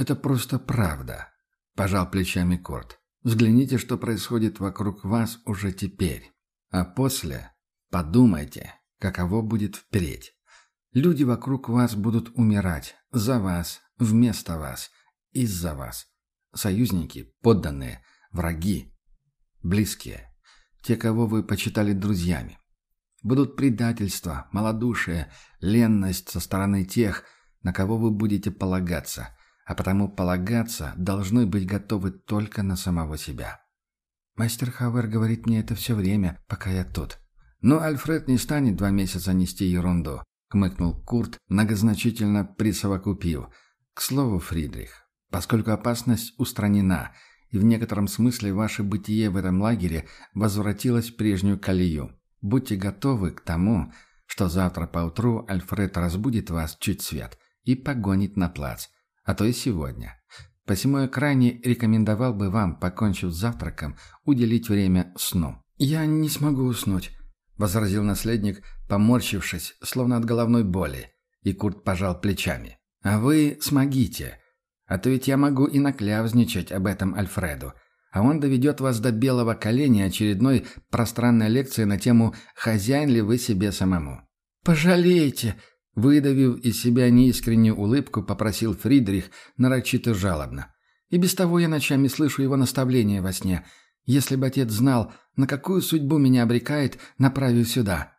Это просто правда», — пожал плечами Курт. «Взгляните, что происходит вокруг вас уже теперь. А после подумайте, каково будет впредь. Люди вокруг вас будут умирать за вас, вместо вас, из-за вас. Союзники, подданные, враги, близкие, те, кого вы почитали друзьями. Будут предательство, малодушие, ленность со стороны тех, на кого вы будете полагаться, а потому полагаться должны быть готовы только на самого себя. Мастер Хауэр говорит мне это все время, пока я тут. Но Альфред не станет 2 месяца нести ерунду, хмыкнул Курт, многозначительно присовокупив. К слову, Фридрих, поскольку опасность устранена, и в некотором смысле ваше бытие в этом лагере возвратилось в прежнюю колею, будьте готовы к тому, что завтра поутру Альфред разбудит вас чуть свет и погонит на плац, а то и сегодня. Посему я крайне рекомендовал бы вам, покончив с завтраком, уделить время сну. «Я не смогу уснуть», — возразил наследник, поморщившись, словно от головной боли, и Курт пожал плечами. «А вы смогите. А то ведь я могу и накляузничать об этом Альфреду, а он доведет вас до белого коленя очередной пространной лекции на тему «Хозяин ли вы себе самому?». «Пожалейте!» — выдавив из себя неискреннюю улыбку, попросил Фридрих нарочито жалобно. «И без того я ночами слышу его наставления во сне. Если бы отец знал, на какую судьбу меня обрекает, направив сюда».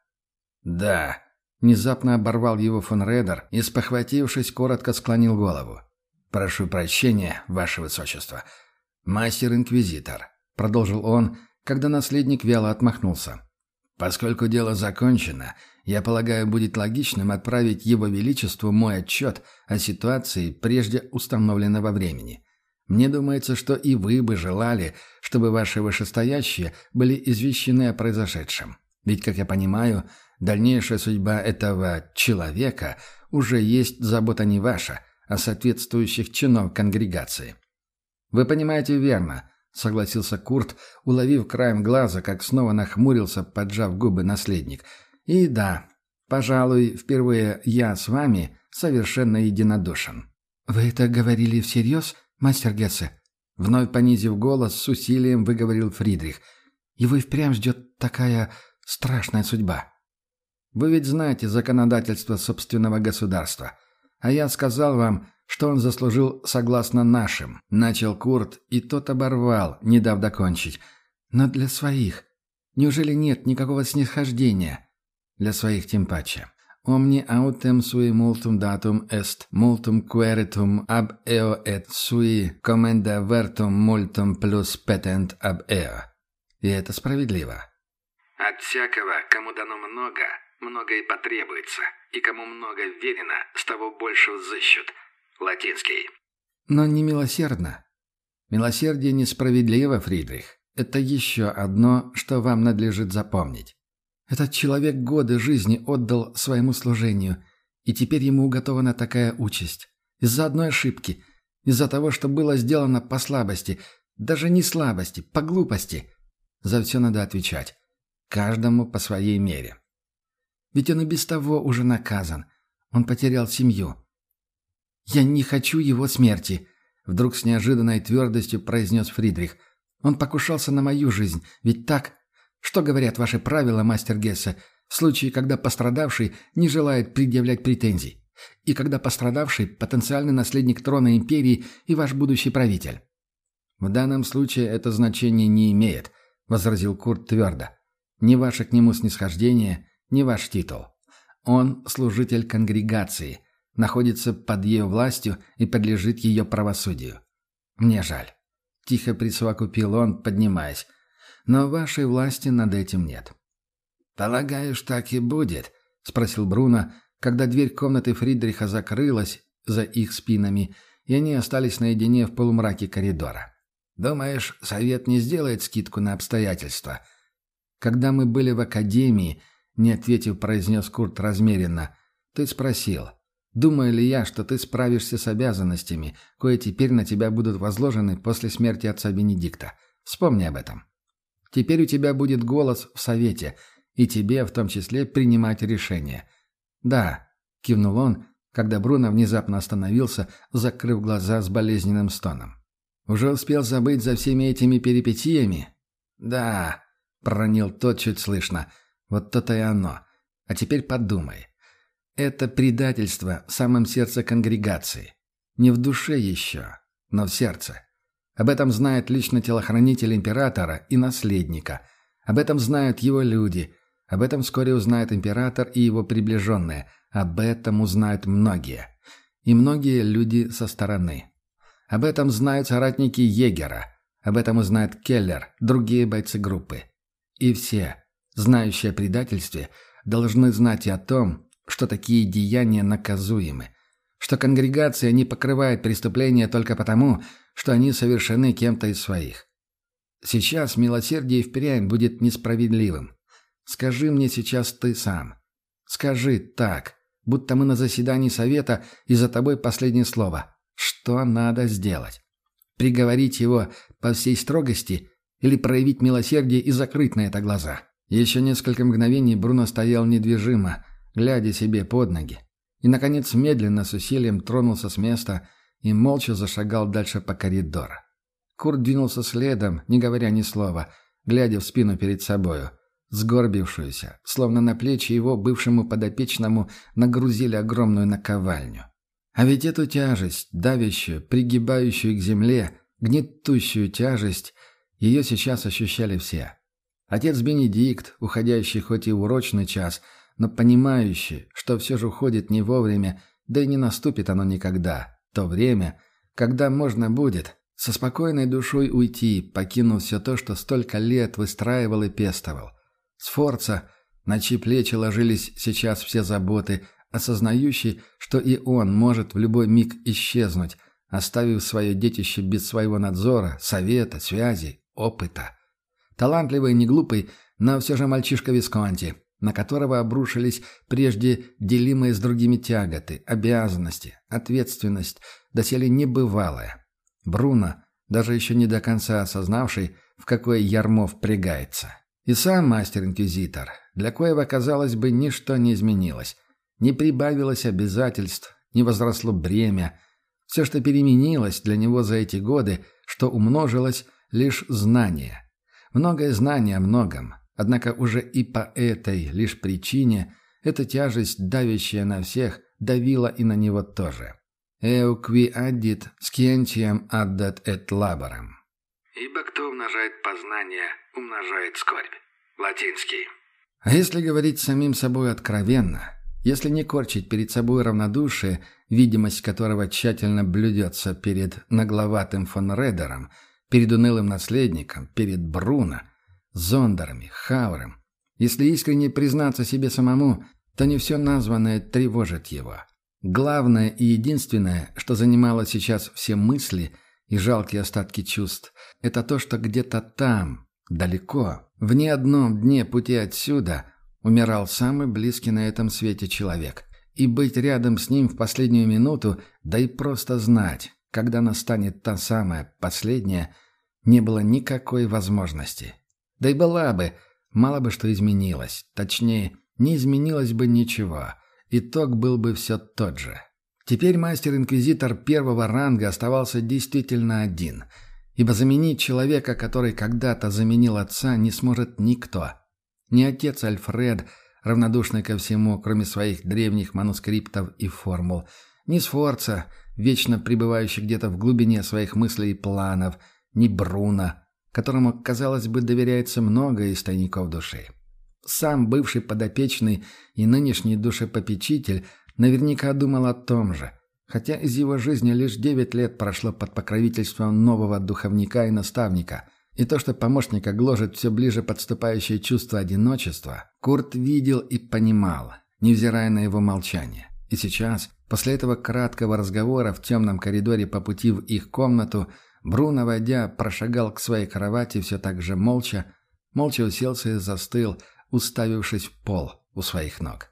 «Да», — внезапно оборвал его фон Редер и, спохватившись, коротко склонил голову. «Прошу прощения, ваше высочество. Мастер-инквизитор», — продолжил он, когда наследник вяло отмахнулся. «Поскольку дело закончено, я полагаю, будет логичным отправить Его Величеству мой отчет о ситуации прежде установленного времени. Мне думается, что и вы бы желали, чтобы ваши вышестоящие были извещены о произошедшем. Ведь, как я понимаю, дальнейшая судьба этого человека уже есть забота не ваша, а соответствующих чинов конгрегации». «Вы понимаете верно», — согласился Курт, уловив краем глаза, как снова нахмурился, поджав губы наследник. «И да, пожалуй, впервые я с вами совершенно единодушен». «Вы это говорили всерьез, мастер Гессе?» Вновь понизив голос, с усилием выговорил Фридрих. «Его и впрямь ждет такая страшная судьба». «Вы ведь знаете законодательство собственного государства. А я сказал вам, что он заслужил согласно нашим», — начал Курт, и тот оборвал, не дав докончить. «Но для своих. Неужели нет никакого снисхождения? Для своих тем паче. Omni autem sui multum datum est, multum queritum ab eo et sui commenda vertum multum plus petent ab eo». И это справедливо. «От всякого, кому дано много, много и потребуется, и кому много верено, с того больше взыщут». Латинский. «Но не милосердно. Милосердие несправедливо, Фридрих. Это еще одно, что вам надлежит запомнить. Этот человек годы жизни отдал своему служению, и теперь ему уготована такая участь. Из-за одной ошибки, из-за того, что было сделано по слабости, даже не слабости, по глупости. За все надо отвечать. Каждому по своей мере. Ведь он и без того уже наказан. Он потерял семью. «Я не хочу его смерти», — вдруг с неожиданной твердостью произнес Фридрих. «Он покушался на мою жизнь. Ведь так? Что говорят ваши правила, мастер Гессе, в случае, когда пострадавший не желает предъявлять претензий, и когда пострадавший — потенциальный наследник трона империи и ваш будущий правитель?» «В данном случае это значение не имеет», — возразил Курт твердо. «Ни ваше к нему снисхождение, ни ваш титул. Он служитель конгрегации, находится под ее властью и подлежит ее правосудию. Мне жаль», — тихо присовокупил он, поднимаясь, — «но вашей власти над этим нет». «Полагаешь, так и будет?» — спросил Бруно, когда дверь комнаты Фридриха закрылась за их спинами, и они остались наедине в полумраке коридора. «Думаешь, совет не сделает скидку на обстоятельства?» «Когда мы были в академии», — не ответив, произнес Курт размеренно, — «ты спросил, думаю ли я, что ты справишься с обязанностями, кое теперь на тебя будут возложены после смерти отца Бенедикта? Вспомни об этом. Теперь у тебя будет голос в совете, и тебе в том числе принимать решения». «Да», — кивнул он, когда Бруно внезапно остановился, закрыв глаза с болезненным стоном. «Уже успел забыть за всеми этими перипетиями?» «Да», — проронил тот чуть слышно, — «вот то-то и оно. А теперь подумай. Это предательство в самом сердце конгрегации. Не в душе еще, но в сердце. Об этом знает лично телохранитель императора и наследника. Об этом знают его люди. Об этом вскоре узнает император и его приближенные. Об этом узнают многие. И многие люди со стороны. Об этом знают соратники егера. Об этом узнает Келлер, другие бойцы группы. И все, знающие о предательстве, должны знать и о том, что такие деяния наказуемы, что конгрегация не покрывает преступления только потому, что они совершены кем-то из своих. Сейчас милосердие впрямь будет несправедливым. Скажи мне сейчас ты сам. Скажи так, будто мы на заседании совета, и за тобой последнее слово. Что надо сделать? Приговорить его по всей строгости или проявить милосердие и закрыть на это глаза? Еще несколько мгновений Бруно стоял недвижимо, глядя себе под ноги, и, наконец, медленно с усилием тронулся с места и молча зашагал дальше по коридору. Курт двинулся следом, не говоря ни слова, глядя в спину перед собою, сгорбившуюся, словно на плечи его бывшему подопечному нагрузили огромную наковальню. А ведь эту тяжесть, давящую, пригибающую к земле, гнетущую тяжесть, ее сейчас ощущали все. Отец Бенедикт, уходящий хоть и в урочный час, но понимающий, что все же уходит не вовремя, да и не наступит оно никогда, то время, когда можно будет со спокойной душой уйти, покинув все то, что столько лет выстраивал и пестовал. Сфорца, на чьи плечи ложились сейчас все заботы, осознающий, что и он может в любой миг исчезнуть, оставив свое детище без своего надзора, совета, связи, опыта. Талантливый и неглупый, но все же мальчишка Висконти, на которого обрушились прежде делимые с другими тяготы, обязанности, ответственность, доселе небывалая. Бруно, даже еще не до конца осознавший, в какое ярмо впрягается. И сам мастер-инквизитор, для коего, казалось бы, ничто не изменилось. Не прибавилось обязательств, не возросло бремя. Все, что переменилось для него за эти годы, что умножилось, лишь знание. Многое знание о многом. Однако уже и по этой лишь причине эта тяжесть, давящая на всех, давила и на него тоже. «Euqui addit scientiam addat et laborem». «Ибо кто умножает познание, умножает скорбь». Латинский. А если говорить самим собой откровенно, если не корчить перед собой равнодушие, видимость которого тщательно блюдется перед нагловатым фон Редером, перед унылым наследником, перед Бруно, Зондерами, Хауром, если искренне признаться себе самому, то не все названное тревожит его. Главное и единственное, что занимало сейчас все мысли и жалкие остатки чувств, это то, что где-то там, далеко, в ни одном дне пути отсюда, умирал самый близкий на этом свете человек. И быть рядом с ним в последнюю минуту, да и просто знать, когда настанет та самая последняя, не было никакой возможности. Да и была бы, мало бы что изменилось. Точнее, не изменилось бы ничего. Итог был бы все тот же. Теперь мастер-инквизитор первого ранга оставался действительно один, ибо заменить человека, который когда-то заменил отца, не сможет никто. Ни отец Альфред, равнодушный ко всему, кроме своих древних манускриптов и формул, ни Сфорца, вечно пребывающий где-то в глубине своих мыслей и планов, ни Бруно, которому, казалось бы, доверяется много из тайников души. Сам бывший подопечный и нынешний душепопечитель наверняка думал о том же, хотя из его жизни лишь 9 лет прошло под покровительством нового духовника и наставника, и то, что помощника гложет все ближе подступающее чувство одиночества, Курт видел и понимал, невзирая на его молчание. И сейчас, после этого краткого разговора в темном коридоре по пути в их комнату, Бруно, войдя, прошагал к своей кровати все так же молча уселся и застыл, уставившись в пол у своих ног.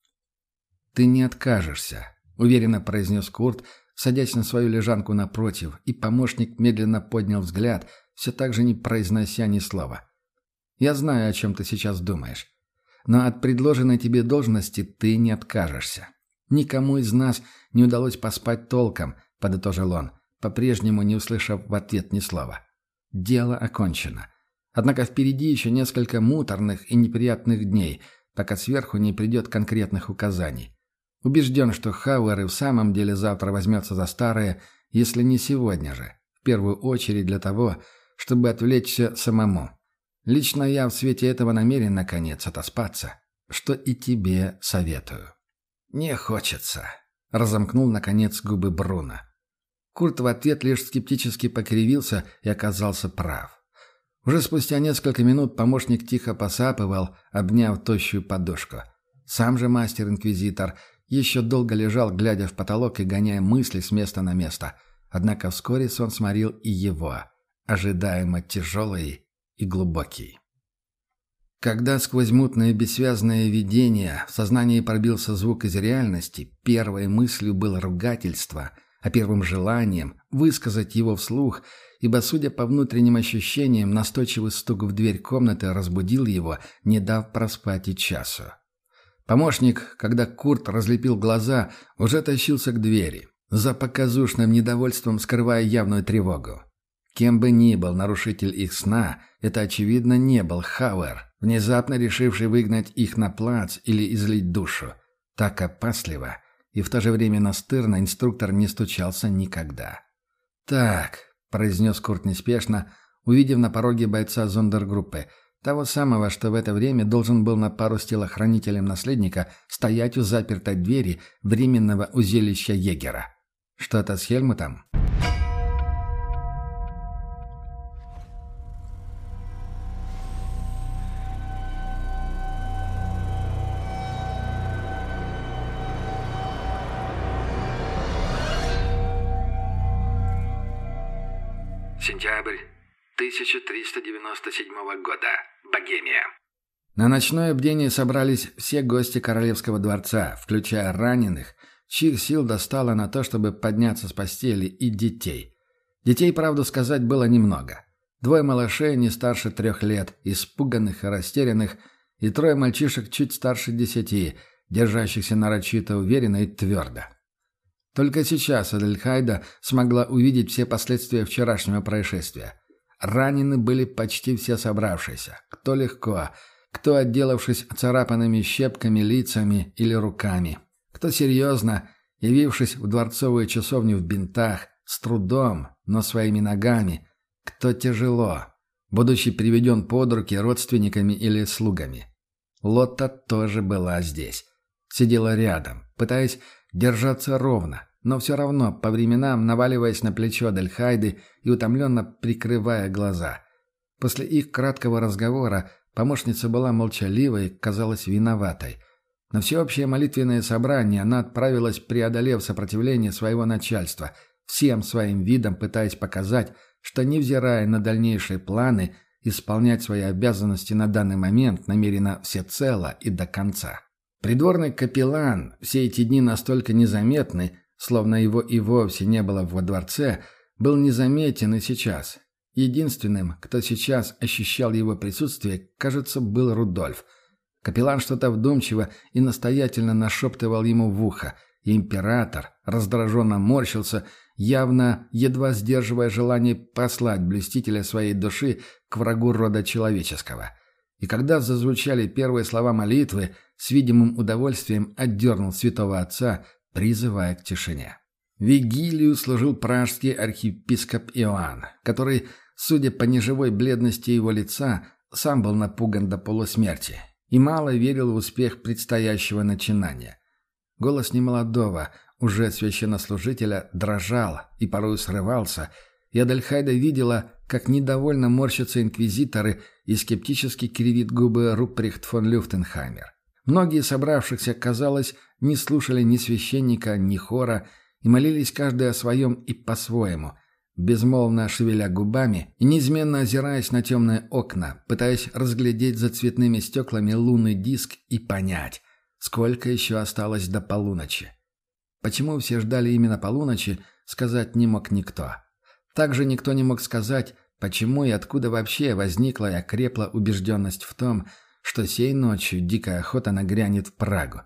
«Ты не откажешься», — уверенно произнес Курт, садясь на свою лежанку напротив, и помощник медленно поднял взгляд, все так же не произнося ни слова. «Я знаю, о чем ты сейчас думаешь, но от предложенной тебе должности ты не откажешься. Никому из нас не удалось поспать толком, подытожил он, по-прежнему не услышав в ответ ни слова. Дело окончено. Однако впереди еще несколько муторных и неприятных дней, пока сверху не придет конкретных указаний. Убежден, что Хауэр и в самом деле завтра возьмется за старое, если не сегодня же, в первую очередь для того, чтобы отвлечься самому. Лично я в свете этого намерен, наконец, отоспаться, что и тебе советую. «Не хочется», — разомкнул, наконец, губы Бруно. Курт в ответ лишь скептически покривился и оказался прав. Уже спустя несколько минут помощник тихо посапывал, обняв тощую подушку. Сам же мастер-инквизитор еще долго лежал, глядя в потолок и гоняя мысли с места на место. Однако вскоре сон сморил и его, ожидаемо тяжелый и глубокий. Когда сквозь мутное бессвязное видение в сознании пробился звук из реальности, первой мыслью было ругательство, а первым желанием высказать его вслух, ибо, судя по внутренним ощущениям, настойчивый стук в дверь комнаты разбудил его, не дав проспать и часу. Помощник, когда Курт разлепил глаза, уже тащился к двери, за показушным недовольством скрывая явную тревогу. Кем бы ни был нарушитель их сна, это, очевидно, не был Хауэр, внезапно решивший выгнать их на плац или излить душу. Так опасливо и в то же время настырно инструктор не стучался никогда. «Так», — произнес Курт неспешно, увидев на пороге бойца зондергруппы, того самого, что в это время должен был на пару с телохранителем наследника стоять у запертой двери временного узилища егера. «Что-то с Хельмутом?» Сентябрь 1397 года. Богемия. На ночное бдение собрались все гости королевского дворца, включая раненых, чьих сил достало на то, чтобы подняться с постели, и детей. Детей, правду сказать, было немного. 2 малышей не старше 3 лет, испуганных и растерянных, и 3 мальчишек чуть старше 10, держащихся нарочито уверенно и твердо. Только сейчас Адельхайда смогла увидеть все последствия вчерашнего происшествия. Ранены были почти все собравшиеся. Кто легко, кто отделавшись царапанными щепками лицами или руками. Кто серьезно, явившись в дворцовую часовню в бинтах, с трудом, но своими ногами. Кто тяжело, будучи приведен под руки родственниками или слугами. Лотта тоже была здесь. Сидела рядом, пытаясь держаться ровно, но все равно по временам наваливаясь на плечо Адельхайды и утомленно прикрывая глаза. После их краткого разговора помощница была молчаливой, казалась виноватой. На всеобщее молитвенное собрание она отправилась, преодолев сопротивление своего начальства, всем своим видом пытаясь показать, что, невзирая на дальнейшие планы, исполнять свои обязанности на данный момент намерена всецело и до конца. Придворный капеллан, все эти дни настолько незаметный, словно его и вовсе не было во дворце, был незаметен и сейчас. Единственным, кто сейчас ощущал его присутствие, кажется, был Рудольф. Капеллан что-то вдумчиво и настоятельно нашептывал ему в ухо, и император раздраженно морщился, явно едва сдерживая желание послать блюстителя своей души к врагу рода человеческого. И когда зазвучали первые слова молитвы, с видимым удовольствием отдернул святого отца, призывая к тишине. Вигилию служил пражский архиепископ Иоанн, который, судя по неживой бледности его лица, сам был напуган до полусмерти и мало верил в успех предстоящего начинания. Голос немолодого, уже священнослужителя, дрожал и порой срывался, и Адельхайда видела, как недовольно морщатся инквизиторы и скептически кривит губы Руприхт фон Люфтенхаймер. Многие собравшихся, казалось, не слушали ни священника, ни хора и молились каждый о своем и по-своему, безмолвно шевеля губами и неизменно озираясь на темные окна, пытаясь разглядеть за цветными стеклами лунный диск и понять, сколько еще осталось до полуночи. Почему все ждали именно полуночи, сказать не мог никто. Также никто не мог сказать, почему и откуда вообще возникла и окрепла убежденность в том, что сей ночью дикая охота нагрянет в Прагу.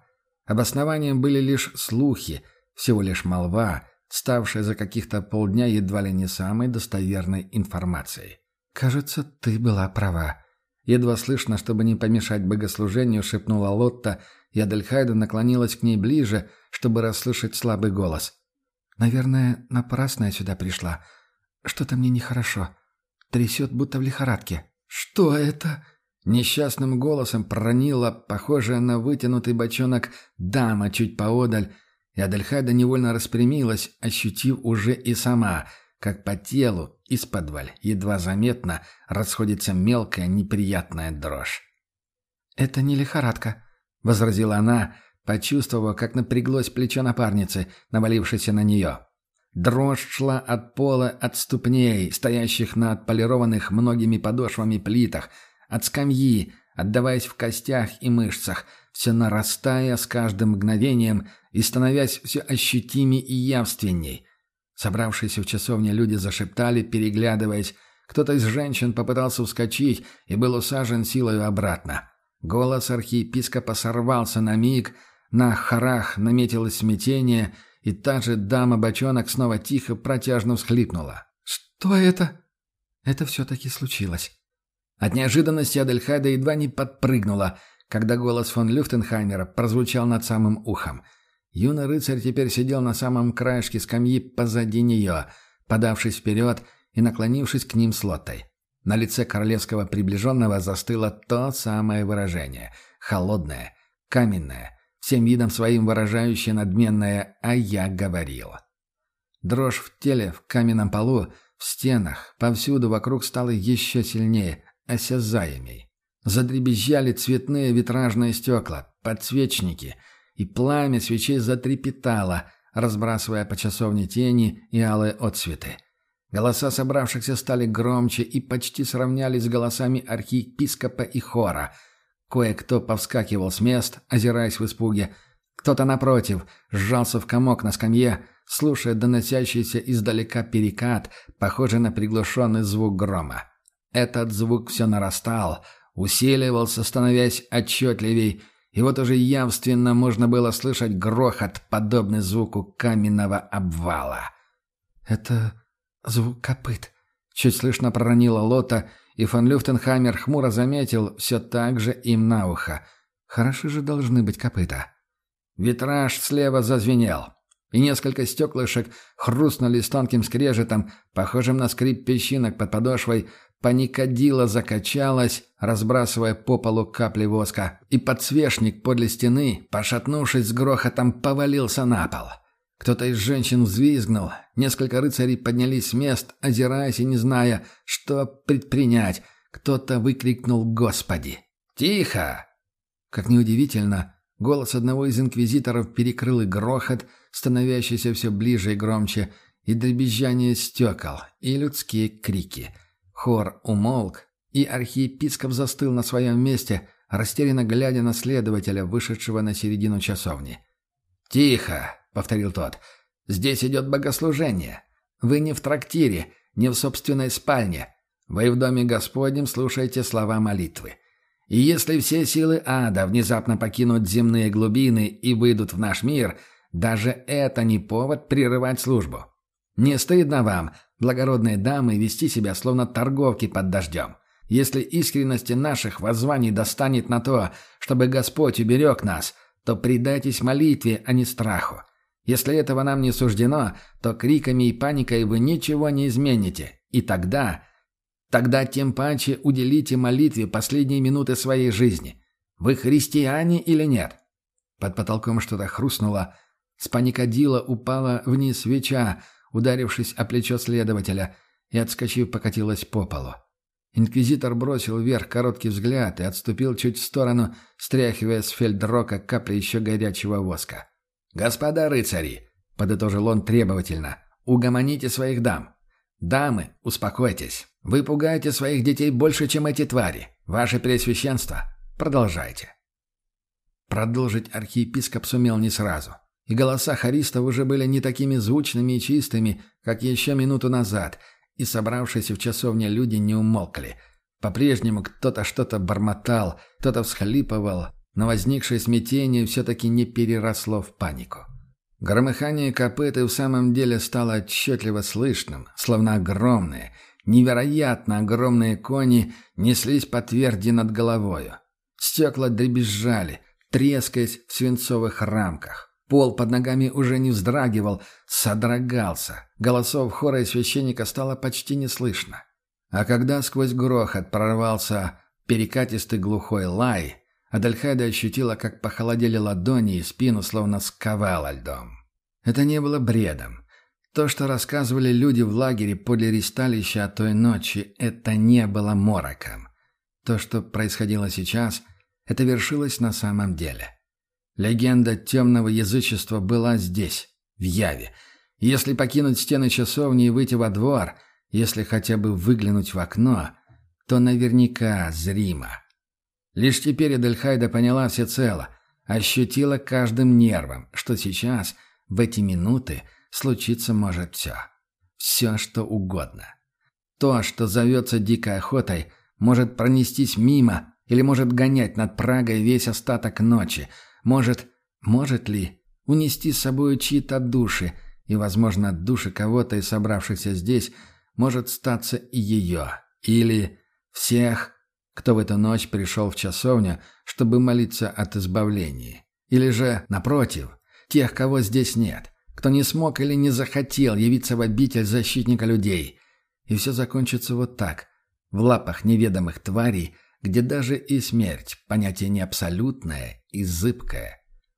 Обоснованием были лишь слухи, всего лишь молва, ставшая за каких-то полдня едва ли не самой достоверной информацией. «Кажется, ты была права». Едва слышно, чтобы не помешать богослужению, шепнула Лотта, и Адельхайда наклонилась к ней ближе, чтобы расслышать слабый голос. «Наверное, напрасно я сюда пришла. Что-то мне нехорошо. Трясет, будто в лихорадке». «Что это?» Несчастным голосом проронила, похожая на вытянутый бочонок, дама чуть поодаль, и Адельхайда невольно распрямилась, ощутив уже и сама, как по телу, исподволь, едва заметно, расходится мелкая неприятная дрожь. «Это не лихорадка», — возразила она, почувствовав, как напряглось плечо напарницы, навалившейся на нее. Дрожь шла от пола, от ступней, стоящих на отполированных многими подошвами плитах, от скамьи, отдаваясь в костях и мышцах, все нарастая с каждым мгновением и становясь все ощутимей и явственней. Собравшиеся в часовне люди зашептали, переглядываясь. Кто-то из женщин попытался вскочить и был усажен силою обратно. Голос архиепископа сорвался на миг, на хорах наметилось смятение, и та же дама-бочонок снова тихо, протяжно всхлипнула. «Что это?» «Это все-таки случилось». От неожиданности Адельхайда едва не подпрыгнула, когда голос фон Люфтенхаймера прозвучал над самым ухом. Юный рыцарь теперь сидел на самом краешке скамьи позади нее, подавшись вперед и наклонившись к ним с Лоттой. На лице королевского приближенного застыло то самое выражение — холодное, каменное, всем видом своим выражающее надменное «а я говорил». Дрожь в теле, в каменном полу, в стенах, повсюду вокруг стала еще сильнее, осязаемей. Задребезжали цветные витражные стекла, подсвечники, и пламя свечей затрепетало, разбрасывая по часовне тени и алые отсветы. Голоса собравшихся стали громче и почти сравнялись с голосами архиепископа и хора. Кое-кто повскакивал с мест, озираясь в испуге. Кто-то, напротив, сжался в комок на скамье, слушая доносящийся издалека перекат, похожий на приглушенный звук грома. Этот звук все нарастал, усиливался, становясь отчетливей, и вот уже явственно можно было слышать грохот, подобный звуку каменного обвала. «Это звук копыт», — чуть слышно проронила Лотта, и фон Люфтенхаймер хмуро заметил все так же им на ухо. «Хороши же должны быть копыта». Витраж слева зазвенел, и несколько стеклышек хрустнули с тонким скрежетом, похожим на скрип песчинок под подошвой. Паникадило закачалась, разбрасывая по полу капли воска, и подсвечник подле стены, пошатнувшись с грохотом, повалился на пол. Кто-то из женщин взвизгнул, несколько рыцарей поднялись с мест, озираясь и не зная, что предпринять. Кто-то выкрикнул «Господи!» «Тихо!» Как неудивительно, голос одного из инквизиторов перекрыл и грохот, становящийся все ближе и громче, и дребезжание стекол, и людские крики. Хор умолк, и архиепископ застыл на своем месте, растерянно глядя на следователя, вышедшего на середину часовни. «Тихо!» — повторил тот. «Здесь идет богослужение. Вы не в трактире, не в собственной спальне. Вы в доме Господнем слушаете слова молитвы. И если все силы ада внезапно покинут земные глубины и выйдут в наш мир, даже это не повод прерывать службу. Не стыдно вам, благородные дамы, вести себя словно торговки под дождем? Если искренности наших воззваний достанет на то, чтобы Господь уберег нас, то предайтесь молитве, а не страху. Если этого нам не суждено, то криками и паникой вы ничего не измените. И тогда тем паче уделите молитве последние минуты своей жизни. Вы христиане или нет?» Под потолком что-то хрустнуло. С паникадила упала вниз свеча, ударившись о плечо следователя, и, отскочив, покатилась по полу. Инквизитор бросил вверх короткий взгляд и отступил чуть в сторону, стряхивая с фельдрока капли еще горячего воска. «Господа рыцари!» — подытожил он требовательно. «Угомоните своих дам. Дамы, успокойтесь. Вы пугаете своих детей больше, чем эти твари. Ваше Преосвященство, продолжайте». Продолжить архиепископ сумел не сразу. И голоса хористов уже были не такими звучными и чистыми, как еще минуту назад, и собравшиеся в часовне люди не умолкли. По-прежнему кто-то что-то бормотал, кто-то всхлипывал, но возникшее смятение все-таки не переросло в панику. Громыхание копыт и в самом деле стало отчетливо слышным, словно огромные, невероятно огромные кони неслись по тверди над головою. Стекла дребезжали, трескаясь в свинцовых рамках. Пол под ногами уже не вздрагивал, содрогался. Голосов хора и священника стало почти не слышно. А когда сквозь грохот прорвался перекатистый глухой лай, Адельхайда ощутила, как похолодели ладони и спину, словно сковала льдом. Это не было бредом. То, что рассказывали люди в лагере подле ристалища о той ночи, это не было мороком. То, что происходило сейчас, это вершилось на самом деле. Легенда темного язычества была здесь, в Яве. Если покинуть стены часовни и выйти во двор, если хотя бы выглянуть в окно, то наверняка зримо. Лишь теперь Адельхайда поняла всецело, ощутила каждым нервом, что сейчас, в эти минуты, случиться может все. Все, что угодно. То, что зовется дикой охотой, может пронестись мимо или может гонять над Прагой весь остаток ночи. Может ли унести с собой чьи-то души, и, возможно, от души кого-то из собравшихся здесь может статься и ее, или всех, кто в эту ночь пришел в часовню, чтобы молиться от избавления. Или же, напротив, тех, кого здесь нет, кто не смог или не захотел явиться в обитель защитника людей. И все закончится вот так, в лапах неведомых тварей, где даже и смерть – понятие не абсолютное и зыбкое.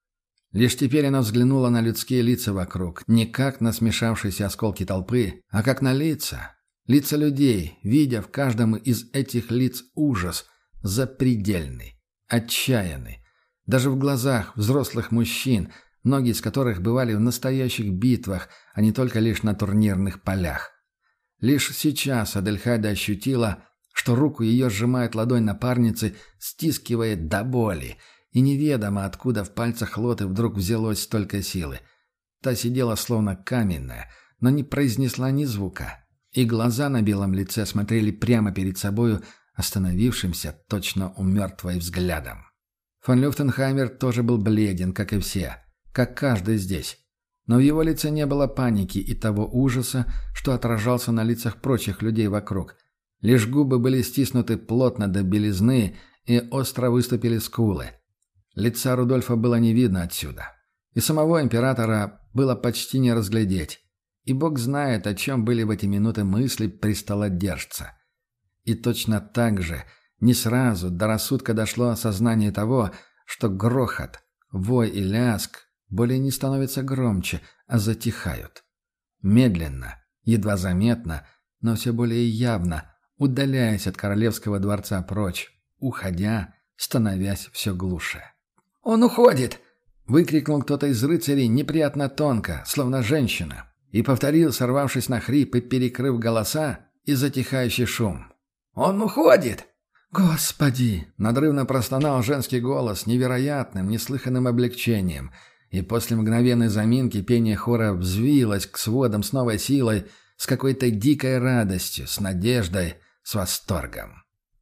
Лишь теперь она взглянула на людские лица вокруг, не как на смешавшиеся осколки толпы, а как на лица. Лица людей, видя в каждом из этих лиц ужас, запредельный, отчаянный. Даже в глазах взрослых мужчин, многие из которых бывали в настоящих битвах, а не только лишь на турнирных полях. Лишь сейчас Адельхайда ощутила, что руку ее сжимает ладонь напарницы, стискивает до боли, и неведомо, откуда в пальцах Лоты вдруг взялось столько силы. Та сидела словно каменная, но не произнесла ни звука, и глаза на белом лице смотрели прямо перед собою, остановившимся точно у мертвой взглядом. Фон Люфтенхаймер тоже был бледен, как и все, как каждый здесь. Но в его лице не было паники и того ужаса, что отражался на лицах прочих людей вокруг. Лишь губы были стиснуты плотно до белизны, и остро выступили скулы. Лица Рудольфа было не видно отсюда. И самого императора было почти не разглядеть. И Бог знает, о чем были в эти минуты мысли престолодержца. И точно так же не сразу до рассудка дошло осознание того, что грохот, вой и лязг более не становятся громче, а затихают. Медленно, едва заметно, но все более явно, удаляясь от королевского дворца прочь, уходя, становясь все глуше. «Он уходит!» — выкрикнул кто-то из рыцарей неприятно тонко, словно женщина, и повторил, сорвавшись на хрип и перекрыв голоса и затихающий шум. «Он уходит!» «Господи!» — надрывно простонал женский голос невероятным, неслыханным облегчением, и после мгновенной заминки пение хора взвилось к сводам с новой силой, с какой-то дикой радостью, с надеждой, с восторгом.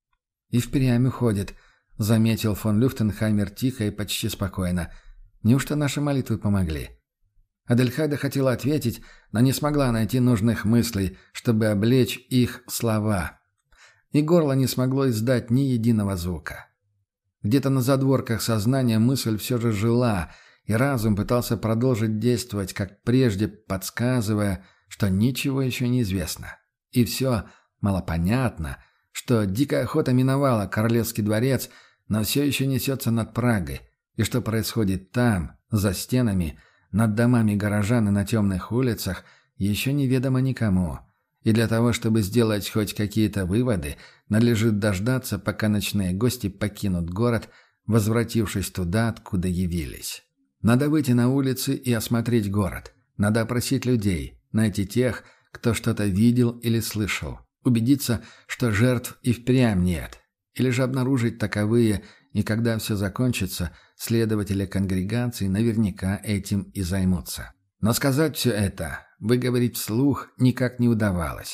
«И впрямь уходит», — заметил фон Люфтенхаймер тихо и почти спокойно. «Неужто наши молитвы помогли?» Адельхайда хотела ответить, но не смогла найти нужных мыслей, чтобы облечь их в слова. И горло не смогло издать ни единого звука. Где-то на задворках сознания мысль все же жила, и разум пытался продолжить действовать, как прежде, подсказывая, что ничего еще не известно. И все малопонятно, что дикая охота миновала Королевский дворец, но все еще несется над Прагой, и что происходит там, за стенами, над домами горожан и на темных улицах, еще неведомо никому. И для того, чтобы сделать хоть какие-то выводы, надлежит дождаться, пока ночные гости покинут город, возвратившись туда, откуда явились. Надо выйти на улицы и осмотреть город. Надо опросить людей, найти тех, кто что-то видел или слышал. Убедиться, что жертв и впрямь нет. Или же обнаружить таковые, и когда все закончится, следователи конгрегации наверняка этим и займутся. Но сказать все это, выговорить вслух никак не удавалось.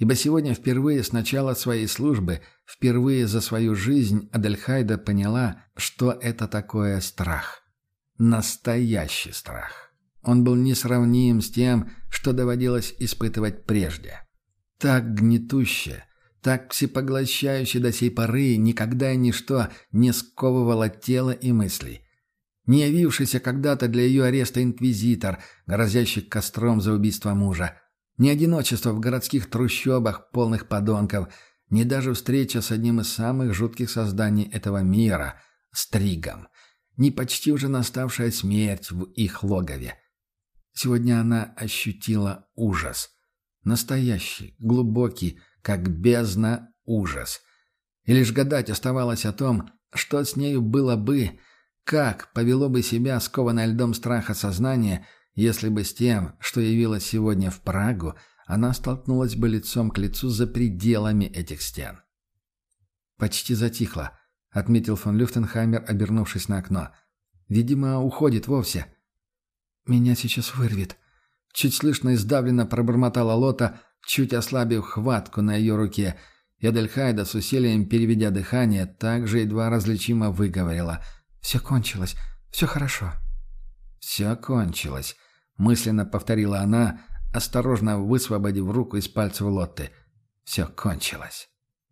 Ибо сегодня впервые с начала своей службы, впервые за свою жизнь Адельхайда поняла, что это такое страх. Настоящий страх. Он был несравним с тем, что доводилось испытывать прежде. Так гнетуще, так всепоглощающе до сей поры никогда и ничто не сковывало тело и мысли. Не явившийся когда-то для ее ареста инквизитор, грозящий костром за убийство мужа, ни одиночество в городских трущобах, полных подонков, ни даже встреча с одним из самых жутких созданий этого мира — Стригом, ни почти уже наставшая смерть в их логове. Сегодня она ощутила ужас. Настоящий, глубокий, как бездна ужас. И лишь гадать оставалось о том, что с нею было бы, как повело бы себя скованное льдом страха сознание, если бы с тем, что явилось сегодня в Прагу, она столкнулась бы лицом к лицу за пределами этих стен. «Почти затихло», — отметил фон Люфтенхаймер, обернувшись на окно. «Видимо, уходит вовсе». «Меня сейчас вырвет», — чуть слышно и сдавленно пробормотала Лота, чуть ослабив хватку на ее руке, и Адельхайда, с усилием переведя дыхание, также едва различимо выговорила: «Все кончилось, все хорошо». «Все кончилось», — мысленно повторила она, осторожно высвободив руку из пальцев Лотты. «Все кончилось».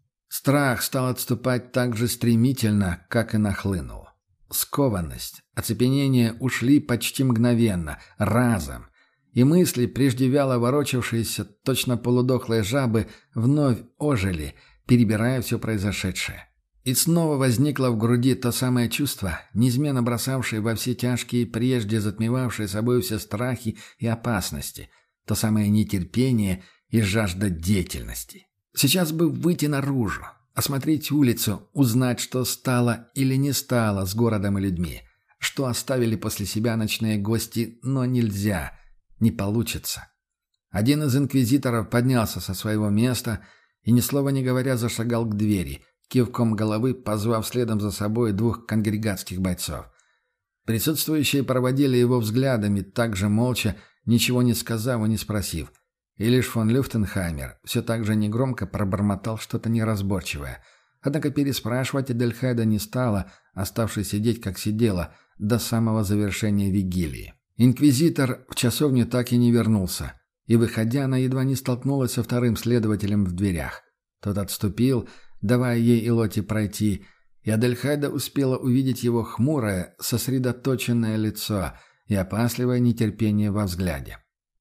Страх стал отступать так же стремительно, как и нахлынул. Скованность, оцепенение ушли почти мгновенно, разом, и мысли, прежде вяло ворочавшиеся, точно полудохлые жабы, вновь ожили, перебирая все произошедшее. И снова возникло в груди то самое чувство, неизменно бросавшее во все тяжкие, прежде затмевавшее собой все страхи и опасности, то самое нетерпение и жажда деятельности. Сейчас бы выйти наружу, осмотреть улицу, узнать, что стало или не стало с городом и людьми, что оставили после себя ночные гости, но нельзя, не получится. Один из инквизиторов поднялся со своего места и, ни слова не говоря, зашагал к двери, кивком головы позвав следом за собой двух конгрегатских бойцов. Присутствующие проводили его взглядами, также молча, ничего не сказав и не спросив. И лишь фон Люфтенхаймер все так же негромко пробормотал что-то неразборчивое. Однако переспрашивать Адельхайда не стала, оставшись сидеть, как сидела, до самого завершения вигилии. Инквизитор в часовню так и не вернулся, и, выходя, она едва не столкнулась со вторым следователем в дверях. Тот отступил, давая ей и Лоте пройти, и Адельхайда успела увидеть его хмурое, сосредоточенное лицо и опасливое нетерпение во взгляде.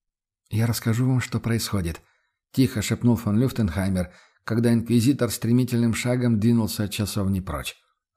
«Я расскажу вам, что происходит», — тихо шепнул фон Люфтенхаймер, когда инквизитор стремительным шагом двинулся от часовни прочь.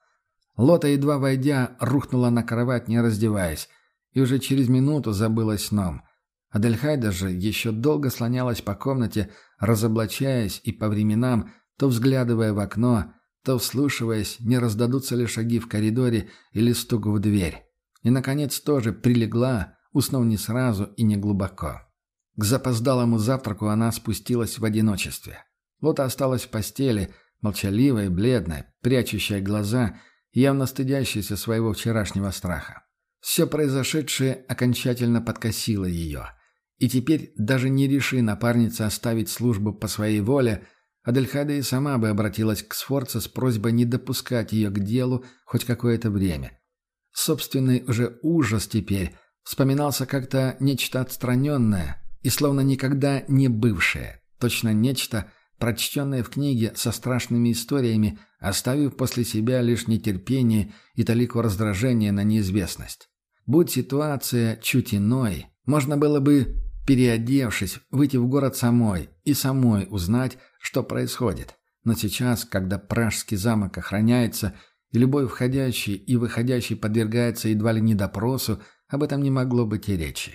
Лота, едва войдя, рухнула на кровать, не раздеваясь, и уже через минуту забылась сном. Адельхайда же еще долго слонялась по комнате, разоблачаясь и по временам, то взглядывая в окно, то вслушиваясь, не раздадутся ли шаги в коридоре или стук в дверь. И, наконец, тоже прилегла, уснув не сразу и не глубоко. К запоздалому завтраку она спустилась в одиночестве. Лота осталась в постели, молчаливая и бледная, прячущая глаза, явно стыдящаяся своего вчерашнего страха. Все произошедшее окончательно подкосило ее. И теперь, даже не реши напарница оставить службу по своей воле, Адельхайда и сама бы обратилась к Сфорца с просьбой не допускать ее к делу хоть какое-то время. Собственный уже ужас теперь вспоминался как-то нечто отстраненное и словно никогда не бывшее, точно нечто, прочтенное в книге со страшными историями, оставив после себя лишь нетерпение и толику раздражения на неизвестность. Будь ситуация чуть иной, можно было бы, переодевшись, выйти в город самой и самой узнать, что происходит. Но сейчас, когда Пражский замок охраняется, и любой входящий и выходящий подвергается едва ли не допросу, об этом не могло быть и речи.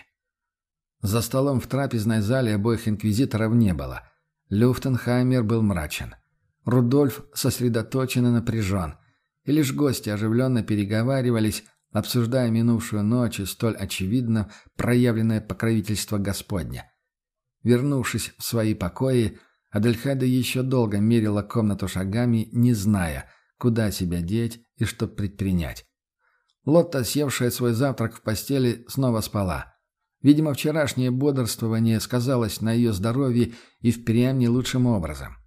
За столом в трапезной зале обоих инквизиторов не было. Люфтенхаймер был мрачен. Рудольф сосредоточен и напряжен. И лишь гости оживленно переговаривались, обсуждая минувшую ночь и столь очевидно проявленное покровительство Господня. Вернувшись в свои покои, Адельхайда еще долго мерила комнату шагами, не зная, куда себя деть и что предпринять. Лотта, съевшая свой завтрак в постели, снова спала. Видимо, вчерашнее бодрствование сказалось на ее здоровье и впрямь не лучшим образом.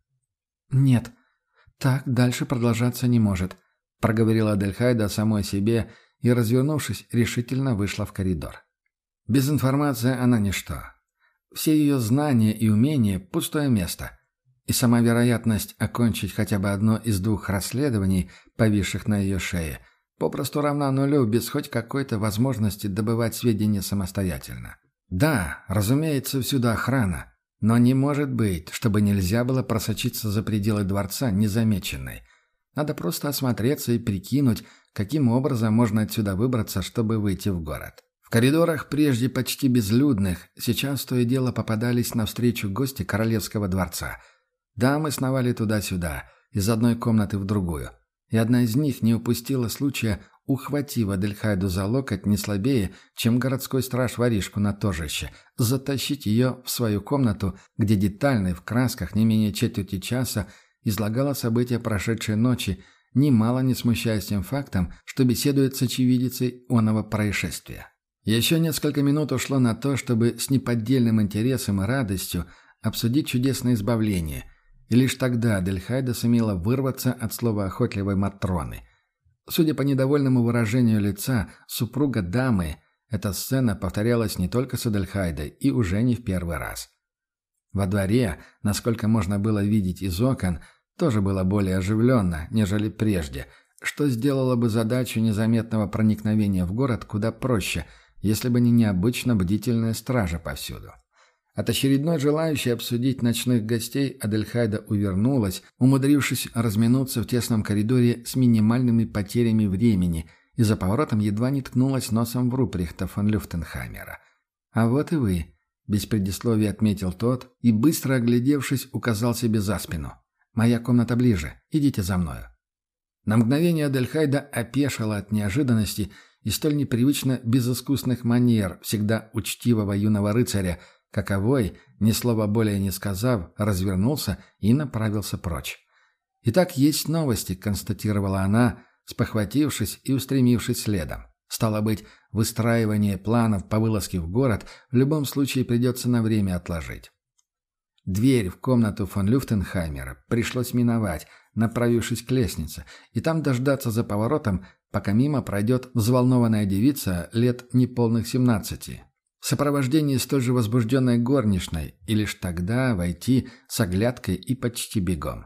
«Нет, так дальше продолжаться не может», — проговорила Адельхайда самой себе и, развернувшись, решительно вышла в коридор. Без информации она ничто. Все ее знания и умения – пустое место. И сама вероятность окончить хотя бы одно из 2 расследований, повисших на ее шее, попросту равна нулю без хоть какой-то возможности добывать сведения самостоятельно. Да, разумеется, всюду охрана, но не может быть, чтобы нельзя было просочиться за пределы дворца незамеченной. Надо просто осмотреться и прикинуть, каким образом можно отсюда выбраться, чтобы выйти в город. В коридорах, прежде почти безлюдных, сейчас то и дело попадались навстречу гости королевского дворца. Дамы сновали туда-сюда, из одной комнаты в другую, и одна из них не упустила случая, ухватив Адельхайду за локоть не слабее, чем городской страж воришку на торжище, затащить ее в свою комнату, где детально и в красках не менее четверти часа излагала события прошедшей ночи, немало не смущаясь тем фактом, что беседует с очевидицей оного происшествия. Еще несколько минут ушло на то, чтобы с неподдельным интересом и радостью обсудить чудесное избавление, и лишь тогда Адельхайда сумела вырваться от слова охотливой Матроны. Судя по недовольному выражению лица супруга дамы, эта сцена повторялась не только с Адельхайдой и уже не в первый раз. Во дворе, насколько можно было видеть из окон, тоже было более оживленно, нежели прежде, что сделало бы задачу незаметного проникновения в город куда проще, если бы не необычно бдительная стража повсюду. От очередной желающей обсудить ночных гостей Адельхайда увернулась, умудрившись разминуться в тесном коридоре с минимальными потерями времени, и за поворотом едва не ткнулась носом в Руприхта фон Люфтенхаймера. «А вот и вы», — без предисловия отметил тот, и, быстро оглядевшись, указал себе за спину. «Моя комната ближе. Идите за мною». На мгновение Адельхайда опешила от неожиданности и столь непривычно безыскусных манер всегда учтивого юного рыцаря, каковой, ни слова более не сказав, развернулся и направился прочь. «Итак, есть новости», — констатировала она, спохватившись и устремившись следом. «Стало быть, выстраивание планов по вылазке в город в любом случае придется на время отложить». Дверь в комнату фон Люфтенхаймера пришлось миновать, направившись к лестнице, и там дождаться за поворотом, пока мимо пройдет взволнованная девица лет неполных 17, в сопровождении столь же возбужденной горничной, и лишь тогда войти с оглядкой и почти бегом.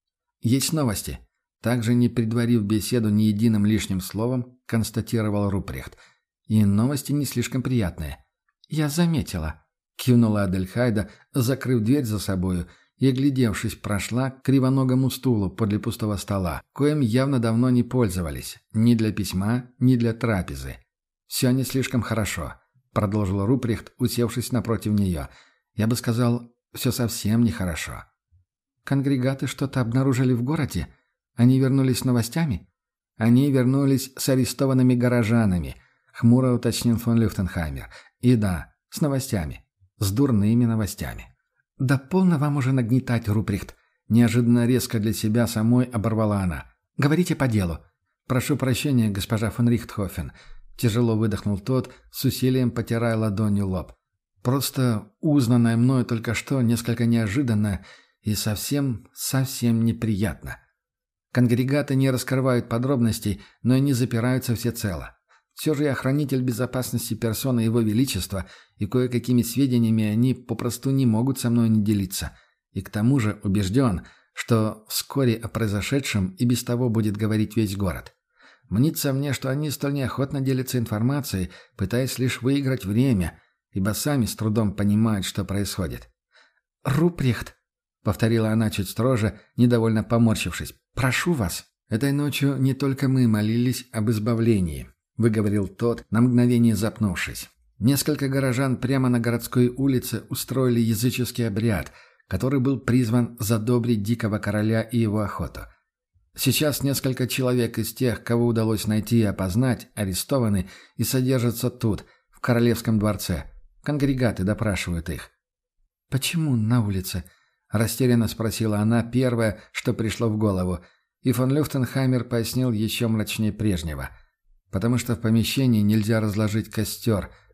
«Есть новости», — также не предварив беседу ни единым лишним словом, констатировал Руприхт. «И новости не слишком приятные». «Я заметила», — кивнула Адельхайда, закрыв дверь за собою, и, оглядевшись, прошла к кривоногому стулу подле пустого стола, коим явно давно не пользовались, ни для письма, ни для трапезы. «Все не слишком хорошо», — продолжил Руприхт, усевшись напротив нее. «Я бы сказал, все совсем нехорошо». «Конгрегаты что-то обнаружили в городе? Они вернулись с новостями?» «Они вернулись с арестованными горожанами», — хмуро уточнил фон Люфтенхаймер. «И да, с новостями. С дурными новостями». «Да полно вам уже нагнетать, Руприхт!» Неожиданно резко для себя самой оборвала она. «Говорите по делу». «Прошу прощения, госпожа фон Рихтхофен», — тяжело выдохнул тот, с усилием потирая ладонью лоб. «Просто узнанное мною только что несколько неожиданно и совсем неприятно. Конгрегаты не раскрывают подробностей, но и не запираются всецело. Все же я хранитель безопасности персоны Его Величества, и кое-какими сведениями они попросту не могут со мной не делиться. И к тому же убежден, что вскоре о произошедшем и без того будет говорить весь город. Мнится мне, что они столь неохотно делятся информацией, пытаясь лишь выиграть время, ибо сами с трудом понимают, что происходит. «Руприхт», — повторила она чуть строже, недовольно поморщившись, — «прошу вас». «Этой ночью не только мы молились об избавлении», — выговорил тот, на мгновение запнувшись. «Несколько горожан прямо на городской улице устроили языческий обряд, который был призван задобрить дикого короля и его охоту. Сейчас несколько человек из тех, кого удалось найти и опознать, арестованы и содержатся тут, в королевском дворце. Конгрегаты допрашивают их». «Почему на улице?» — растерянно спросила она первое, что пришло в голову, и фон Люфтенхаймер пояснил еще мрачнее прежнего. «Потому что в помещении нельзя разложить костер,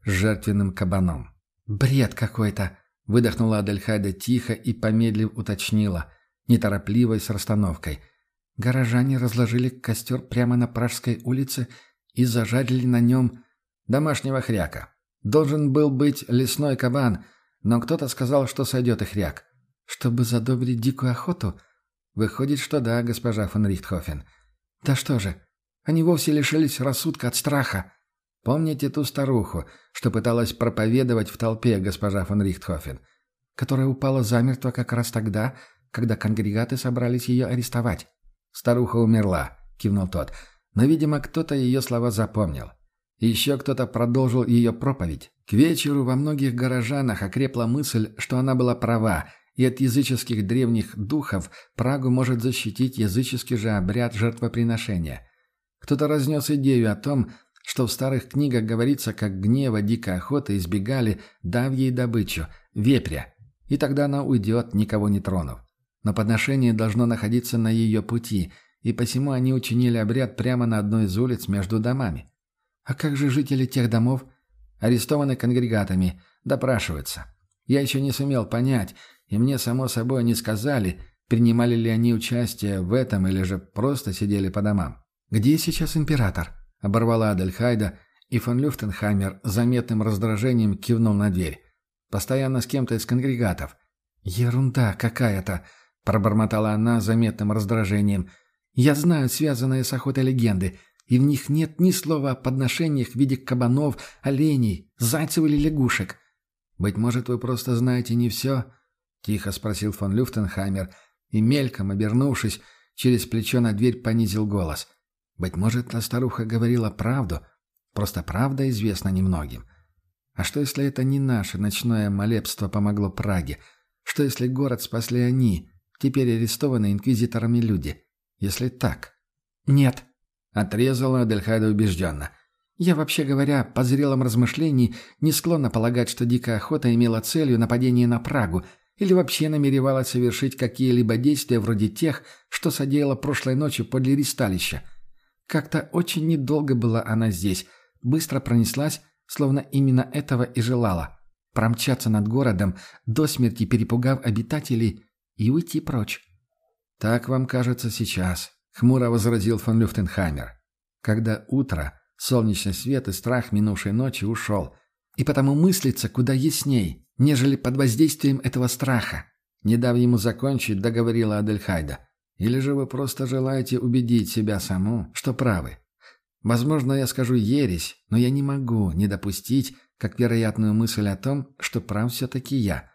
с жертвенным кабаном. «Бред какой-то!» — выдохнула Адельхайда тихо и, помедлив, уточнила, неторопливой с расстановкой. «Горожане разложили костер прямо на Пражской улице и зажарили на нем домашнего хряка. Должен был быть лесной кабан, но кто-то сказал, что сойдет и хряк. Чтобы задобрить дикую охоту? Выходит, что да, госпожа фон Рихтхофен. Да что же, они вовсе лишились рассудка от страха. Помните ту старуху, что пыталась проповедовать в толпе госпожа фон Рихтхофен, которая упала замертво как раз тогда, когда конгрегаты собрались ее арестовать? «Старуха умерла», — кивнул тот, но, видимо, кто-то ее слова запомнил. И еще кто-то продолжил ее проповедь. К вечеру во многих горожанах окрепла мысль, что она была права, и от языческих древних духов Прагу может защитить языческий же обряд жертвоприношения. Кто-то разнес идею о том, что в старых книгах говорится, как гнева дикой охоты избегали, дав ей добычу – вепря, и тогда она уйдет, никого не тронув. Но подношение должно находиться на ее пути, и посему они учинили обряд прямо на одной из улиц между домами. А как же жители тех домов? Арестованы конгрегатами, допрашиваются. Я еще не сумел понять, и мне, само собой, не сказали, принимали ли они участие в этом или же просто сидели по домам. «Где сейчас император?» — оборвала Адельхайда, и фон Люфтенхаймер с заметным раздражением кивнул на дверь. «Постоянно с кем-то из конгрегатов». «Ерунда какая-то!» — пробормотала она с заметным раздражением. «Я знаю связанные с охотой легенды, и в них нет ни слова о подношениях в виде кабанов, оленей, зайцев или лягушек». «Быть может, вы просто знаете не все?» — тихо спросил фон Люфтенхаймер, и, мельком обернувшись, через плечо на дверь понизил голос. «Быть может, та старуха говорила правду, просто правда известна немногим. А что, если это не наше ночное молебство помогло Праге? Что, если город спасли они, теперь арестованные инквизиторами люди? Если так?» «Нет», — отрезала Адельхайда убежденно. «Я, вообще говоря, по зрелом размышлении не склонна полагать, что дикая охота имела целью нападение на Прагу или вообще намеревалась совершить какие-либо действия вроде тех, что содеяла прошлой ночью подле ристалища. Как-то очень недолго была она здесь, быстро пронеслась, словно именно этого и желала. Промчаться над городом, до смерти перепугав обитателей, и уйти прочь». «Так вам кажется сейчас», — хмуро возразил фон Люфтенхаймер. «Когда утро, солнечный свет и страх минувшей ночи ушел, и потому мыслится куда ясней, нежели под воздействием этого страха». Не дав ему закончить, договорила Адельхайда. «Или же вы просто желаете убедить себя саму, что правы? Возможно, я скажу ересь, но я не могу не допустить, как вероятную мысль о том, что прав все-таки я».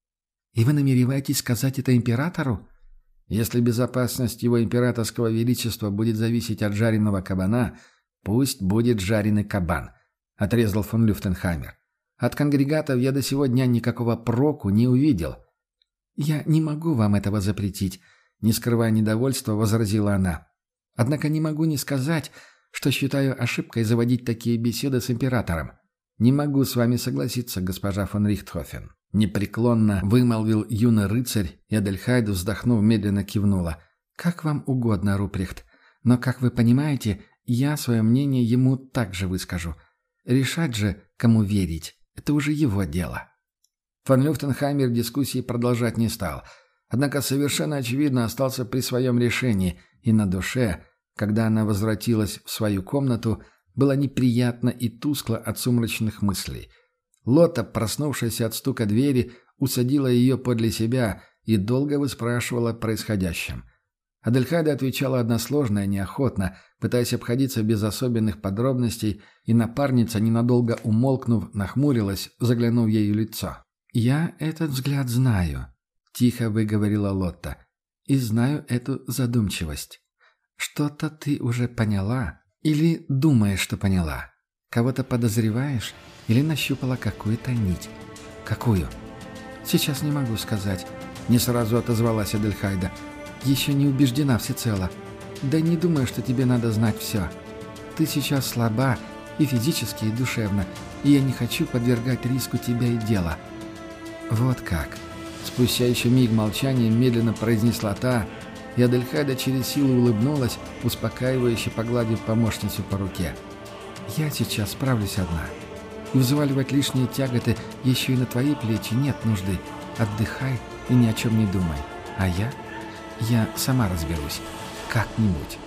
«И вы намереваетесь сказать это императору?» «Если безопасность его императорского величества будет зависеть от жареного кабана, пусть будет жареный кабан», — отрезал фон Люфтенхаймер. «От конгрегатов я до сего дня никакого проку не увидел». «Я не могу вам этого запретить», — не скрывая недовольства, возразила она. «Однако не могу не сказать, что считаю ошибкой заводить такие беседы с императором. Не могу с вами согласиться, госпожа фон Рихтхофен». Непреклонно вымолвил юный рыцарь, и Адельхайда, вздохнув, медленно кивнула. «Как вам угодно, Руприхт. Но, как вы понимаете, я свое мнение ему также выскажу. Решать же, кому верить, это уже его дело». Фон Люфтенхаймер дискуссии продолжать не стал, однако совершенно очевидно остался при своем решении, и на душе, когда она возвратилась в свою комнату, было неприятно и тускло от сумрачных мыслей. Лотта, проснувшаяся от стука двери, усадила ее подле себя и долго выспрашивала о происходящем. Адельхайда отвечала односложно и неохотно, пытаясь обходиться без особенных подробностей, и напарница, ненадолго умолкнув, нахмурилась, заглянув ей в лицо. «Я этот взгляд знаю», — тихо выговорила Лотта, — «и знаю эту задумчивость. Что-то ты уже поняла или думаешь, что поняла? Кого-то подозреваешь или нащупала какую-то нить? Какую? Сейчас не могу сказать. Не сразу отозвалась Адельхайда. Еще не убеждена всецело. Да не думаю, что тебе надо знать все. Ты сейчас слаба и физически, и душевно, и я не хочу подвергать риску тебя и дела. Вот как. Спустя еще миг молчания медленно произнесла та, и Адельхайда через силу улыбнулась, успокаивающе погладив помощницу по руке. «Я сейчас справлюсь одна. И взваливать лишние тяготы еще и на твои плечи нет нужды. Отдыхай и ни о чем не думай. А я сама разберусь. Как-нибудь.